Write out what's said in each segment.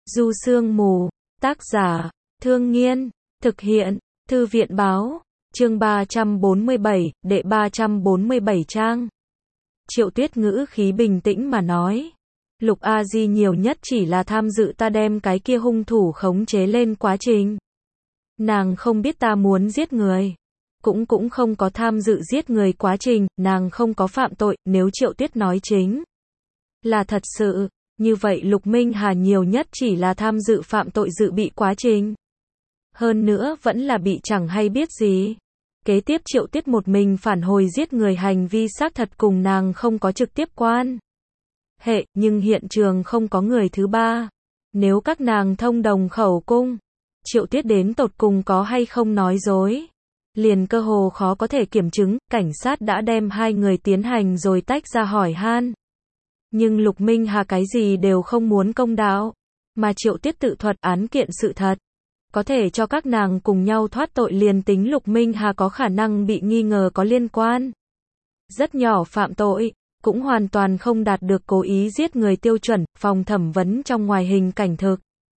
Du Sương Mù, tác giả, Thương Nghiên, thực hiện, Thư viện Báo, chương 347, đệ 347 trang. Triệu Tuyết ngữ khí bình tĩnh mà nói. Lục A Di nhiều nhất chỉ là tham dự ta đem cái kia hung thủ khống chế lên quá trình. Nàng không biết ta muốn giết người. Cũng không có tham dự giết người quá trình, nàng không có phạm tội, nếu Triệu Tuyết nói chính là thật sự, như vậy Lục Minh Hà nhiều nhất chỉ là tham dự phạm tội dự bị quá trình. Hơn nữa vẫn là bị chẳng hay biết gì. Kế tiếp Triệu Tuyết một mình phản hồi giết người hành vi xác thật cùng nàng không có trực tiếp quan hệ, nhưng hiện trường không có người thứ ba. Nếu các nàng thông đồng khẩu cung, Triệu Tuyết đến tột cùng có hay không nói dối, liền cơ hồ khó có thể kiểm chứng, cảnh sát đã đem hai người tiến hành rồi tách ra hỏi han. Nhưng Lục Minh Hà cái gì đều không muốn công đạo, mà Triệu Tuyết tự thuật án kiện sự thật. Có thể cho các nàng cùng nhau thoát tội liền tính Lục Minh Hà có khả năng bị nghi ngờ có liên quan. Rất nhỏ phạm tội, cũng hoàn toàn không đạt được cố ý giết người tiêu chuẩn, phòng thẩm vấn trong ngoài hình cảnh thực.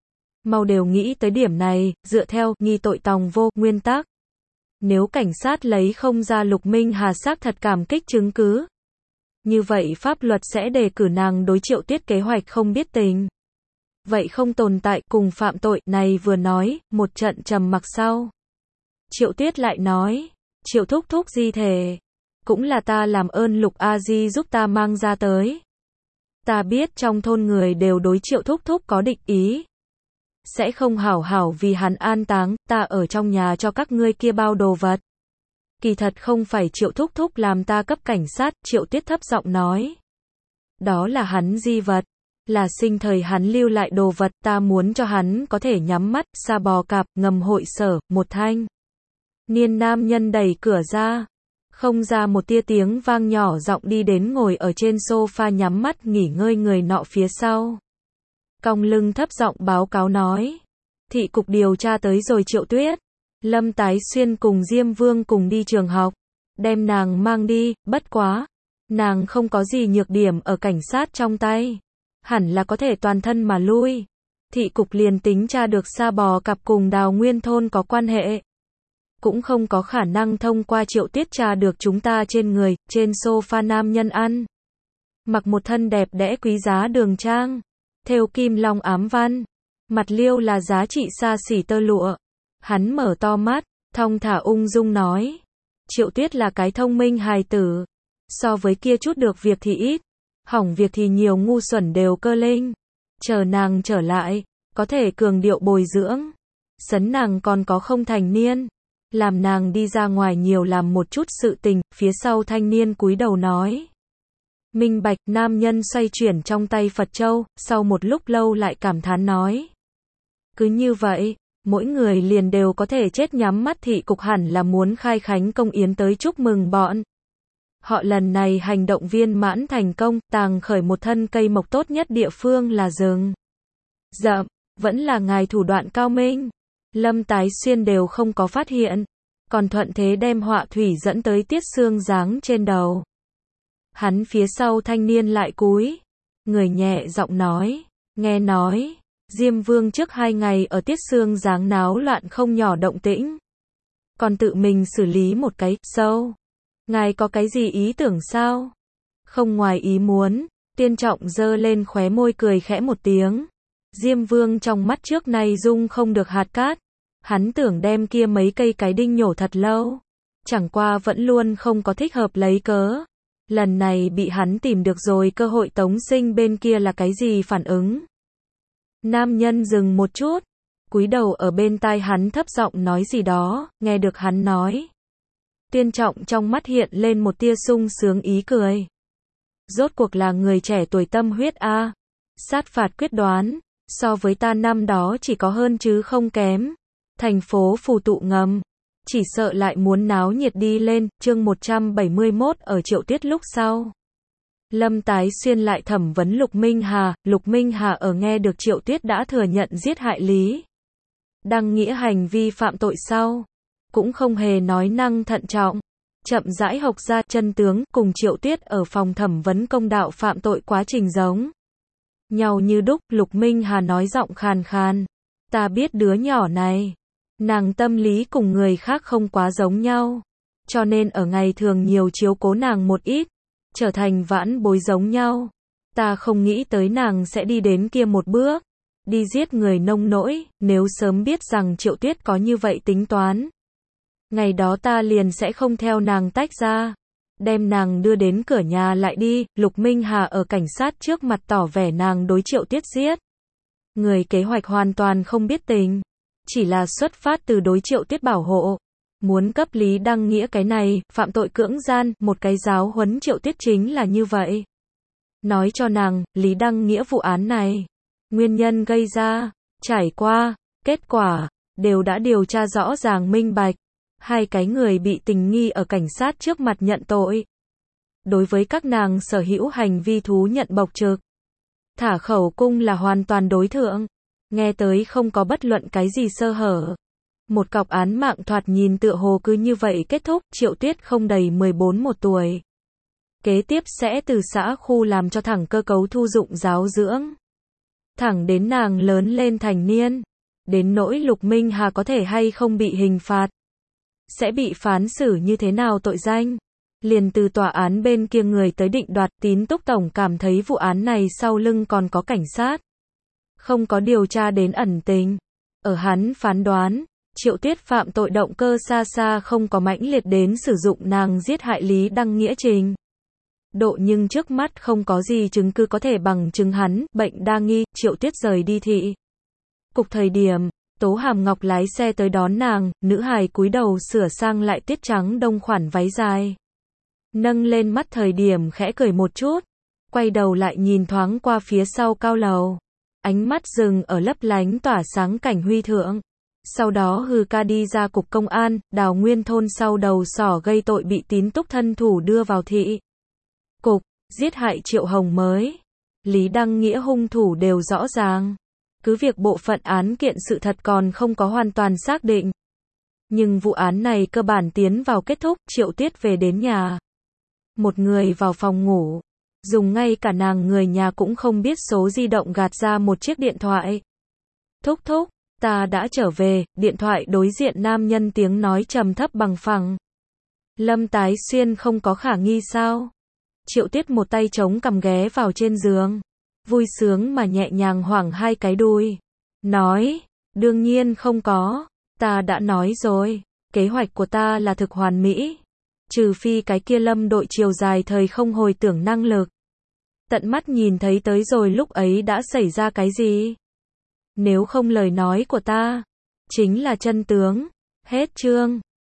Mau đều nghĩ tới điểm này, dựa theo nghi tội tòng vô nguyên tắc. Nếu cảnh sát lấy không ra Lục Minh Hà xác thật cảm kích chứng cứ, như vậy pháp luật sẽ đề cử nàng đối Triệu Tuyết kế hoạch không biết tình. Vậy không tồn tại cùng phạm tội, này vừa nói, một trận trầm mặc sau. Triệu Tuyết lại nói, Triệu thúc thúc di thể, cũng là ta làm ơn Lục A Di giúp ta mang ra tới. Ta biết trong thôn người đều đối Triệu thúc thúc có địch ý. Sẽ không hảo hảo vì hắn an táng, ta ở trong nhà cho các ngươi kia bao đồ vật. Kỳ thật không phải Triệu thúc thúc làm ta cấp cảnh sát, Triệu Tuyết thấp giọng nói. Đó là hắn di vật, là sinh thời hắn lưu lại đồ vật, ta muốn cho hắn có thể nhắm mắt, sa bò cạp, ngầm hội sở, một thanh niên nam nhân đẩy cửa ra, không ra một tia tiếng vang nhỏ giọng đi đến ngồi ở trên sofa nhắm mắt nghỉ ngơi người nọ phía sau. Cong lưng thấp giọng báo cáo nói, thị cục điều tra tới rồi Triệu Tuyết. Lâm Tái Xuyên cùng Diêm Vương cùng đi trường học, đem nàng mang đi, bất quá, nàng không có gì nhược điểm ở cảnh sát trong tay, hẳn là có thể toàn thân mà lui. Thị cục liền tính tra được sa bò cặp cùng Đào Nguyên thôn có quan hệ, cũng không có khả năng thông qua Triệu Tuyết tra được chúng ta trên người, trên sofa nam nhân ăn mặc một thân đẹp đẽ quý giá đường trang, thêu kim long ám văn, mặt liêu là giá trị xa xỉ tơ lụa. Hắn mở to mắt, thong thả ung dung nói, Triệu Tuyết là cái thông minh hài tử, so với kia chút được việc thì ít, hỏng việc thì nhiều, ngu xuẩn đều cơ linh. Chờ nàng trở lại, có thể cường điệu bồi dưỡng, sấn nàng còn có không thành niên, làm nàng đi ra ngoài nhiều làm một chút sự tình. Phía sau thanh niên cúi đầu nói, minh bạch. Nam nhân xoay chuyển trong tay Phật châu, sau một lúc lâu lại cảm thán nói, cứ như vậy, mỗi người liền đều có thể chết. Nhắm mắt. Thị cục hẳn là muốn khai khánh công yến tới chúc mừng bọn họ lần này hành động viên mãn thành công, tàng khởi một thân cây mộc tốt nhất địa phương là rừng rậm, vẫn là ngài thủ đoạn cao minh. Lâm Tái Xuyên đều không có phát hiện, còn thuận thế đem họa thủy dẫn tới Tiết Xương Giáng trên đầu. Hắn phía sau thanh niên lại cúi người nhẹ giọng nói, nghe nói Diêm Vương trước 2 ngày ở Tiết Xương Giáng náo loạn không nhỏ động tĩnh, còn tự mình xử lý một cái sâu. Ngài có cái gì ý tưởng sao? Không ngoài ý muốn. Tiên Trọng giơ lên khóe môi cười khẽ một tiếng. Diêm Vương trong mắt trước nay dung không được hạt cát. Hắn tưởng đem kia mấy cây cái đinh nhổ thật lâu, chẳng qua vẫn luôn không có thích hợp lấy cớ. Lần này bị hắn tìm được rồi. Cơ hội. Tống Sinh bên kia là cái gì phản ứng? Nam nhân dừng một chút, cúi đầu ở bên tai hắn thấp giọng nói gì đó. Nghe được hắn nói, Tiên Trọng trong mắt hiện lên một tia sung sướng ý cười. Rốt cuộc là người trẻ tuổi tâm huyết a, sát phạt quyết đoán, so với ta năm đó chỉ có hơn chứ không kém. Thành phố phù tụ ngầm, chỉ sợ lại muốn náo nhiệt đi lên. Chương 171 ở Triệu Tuyết lúc sau. Lâm Tái Xuyên lại thẩm vấn Lục Minh Hà. Lục Minh Hà ở nghe được Triệu Tuyết đã thừa nhận giết hại Lý Đăng Nghĩa hành vi phạm tội sau, cũng không hề nói năng thận trọng, chậm rãi học ra chân tướng. Cùng Triệu Tuyết ở phòng thẩm vấn công đạo phạm tội quá trình giống nhau như đúc, Lục Minh Hà nói giọng khàn khàn. Ta biết đứa nhỏ này, nàng tâm lý cùng người khác không quá giống nhau, cho nên ở ngày thường nhiều chiếu cố nàng một ít, trở thành vãn bối giống nhau. Ta không nghĩ tới nàng sẽ đi đến kia một bước, đi giết người nông nỗi, nếu sớm biết rằng Triệu Tuyết có như vậy tính toán, ngày đó ta liền sẽ không theo nàng tách ra, đem nàng đưa đến cửa nhà lại đi. Lục Minh Hà ở cảnh sát trước mặt tỏ vẻ nàng đối Triệu Tuyết giết người kế hoạch hoàn toàn không biết tình, chỉ là xuất phát từ đối Triệu Tuyết bảo hộ, muốn cấp Lý Đăng Nghĩa cái này, phạm tội cưỡng gian, một cái giáo huấn Triệu Tuyết chính là như vậy. Nói cho nàng, Lý Đăng Nghĩa vụ án này, nguyên nhân gây ra, trải qua, kết quả, đều đã điều tra rõ ràng minh bạch. Hai cái người bị tình nghi ở cảnh sát trước mặt nhận tội. Đối với các nàng sở hữu hành vi thú nhận bộc trực, thả khẩu cung là hoàn toàn đối thượng. Nghe tới không có bất luận cái gì sơ hở. Một cọc án mạng thoạt nhìn tựa hồ cứ như vậy kết thúc. Triệu Tuyết không đầy 14 một tuổi. Kế tiếp sẽ từ xã khu làm cho thẳng cơ cấu thu dụng giáo dưỡng. Thẳng đến nàng lớn lên thành niên. Đến nỗi Lục Minh Hà có thể hay không bị hình phạt, sẽ bị phán xử như thế nào tội danh, liền từ tòa án bên kia người tới định đoạt. Tín Túc Tổng cảm thấy vụ án này sau lưng còn có cảnh sát, không có điều tra đến ẩn tình. Ở hắn phán đoán, Triệu Tuyết phạm tội động cơ xa xa không có mãnh liệt đến sử dụng nàng giết hại Lý Đăng Nghĩa trình độ, nhưng trước mắt không có gì chứng cứ có thể bằng chứng hắn bệnh đa nghi. Triệu Tuyết rời đi thị cục thời điểm, Tố Hàm Ngọc lái xe tới đón nàng, nữ hài cúi đầu sửa sang lại tuyết trắng đông khoản váy dài. Nâng lên mắt thời điểm khẽ cười một chút, quay đầu lại nhìn thoáng qua phía sau cao lầu. Ánh mắt dừng ở lấp lánh tỏa sáng cảnh huy thượng. Sau đó hừ ca đi ra cục công an, Đào Nguyên thôn sau đầu sỏ gây tội bị Tín Túc thân thủ đưa vào thị cục, giết hại Triệu Hồng mới. Lý Đăng Nghĩa hung thủ đều rõ ràng. Cứ việc bộ phận án kiện sự thật còn không có hoàn toàn xác định, nhưng vụ án này cơ bản tiến vào kết thúc. Triệu Tuyết về đến nhà, một người vào phòng ngủ, dùng ngay cả nàng người nhà cũng không biết số di động gạt ra một chiếc điện thoại. Thúc thúc, ta đã trở về. Điện thoại đối diện nam nhân tiếng nói trầm thấp bằng phẳng. Lâm Tái Xuyên không có khả nghi sao? Triệu Tuyết một tay chống cằm ghé vào trên giường, vui sướng mà nhẹ nhàng hoảng hai cái đùi, nói, đương nhiên không có, ta đã nói rồi, kế hoạch của ta là thực hoàn mỹ, trừ phi cái kia Lâm đội chiều dài thời không hồi tưởng năng lực. Tận mắt nhìn thấy tới rồi lúc ấy đã xảy ra cái gì? Nếu không lời nói của ta chính là chân tướng. Hết chương.